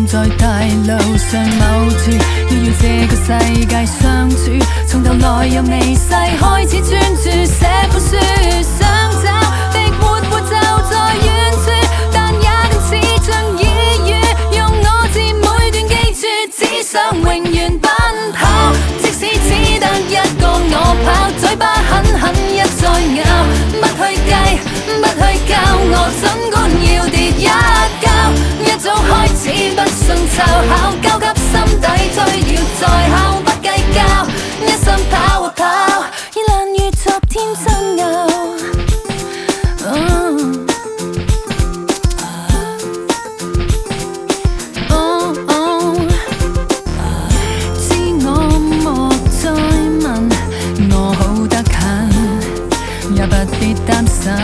站在大路上某處，要與這個世界相處，從頭來由微細開始專注寫本書，想找的活就在遠處，但也更似像耳語，用我字每段記住，只想永遠奔跑，即使只得一個我跑，嘴巴狠狠一再咬，不去計，不去教我，儘管要跌一跤，一早開始不信湊巧，交給心底推了再考，不計較，一心跑啊跑，已爛如昨天爭拗。知我莫再問，我好得很，也不必擔心。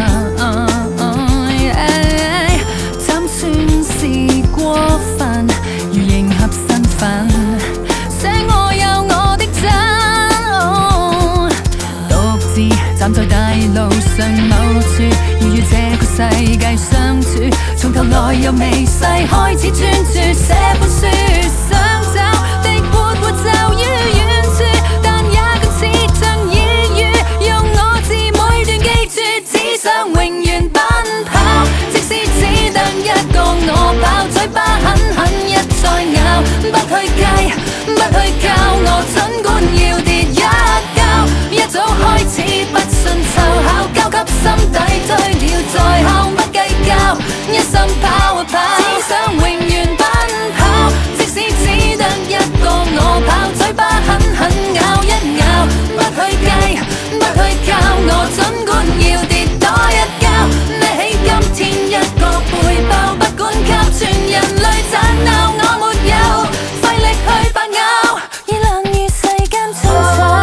怎算是過分？如迎合身份，寫我有我的真。獨自站在大路上某處，要與這個世界相處，從頭來由微細開始專注寫本書，想找的活就於遠處，但也更似像耳語，用我字每段記住，只想永遠奔跑，即使只得一個我跑，嘴巴狠狠一再咬，不去計，不去教我，儘管要跌一跤，一早開始不信湊巧，交給心底推了再考，不計較，一心跑啊跑，只想永遠奔跑，即使只得一個我跑，嘴巴狠狠咬一咬，不去計，不去教我，儘管要跌多一跤，孭起今天一個背包，不管給全人類讚鬧，我沒有費力去扮拗，已冷於世間爭吵。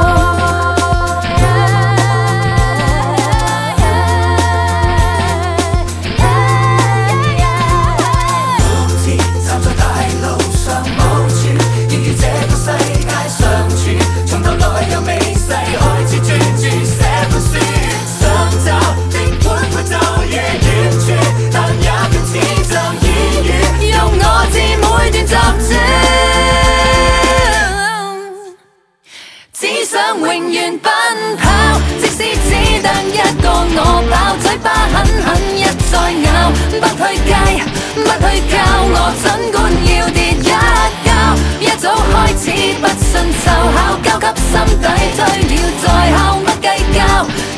獨自站在大路上某處，要與這個世界相處，從頭來由微細開始專注寫本書，想找的活就於遠處，但也更似像耳語， 用我字每段作主，只想永遠奔跑，即使只得一個我跑，嘴巴狠狠一再咬，不去計，不去教我，儘管要跌一跤，一早開始不信湊巧，交給心底推了再考，不計較。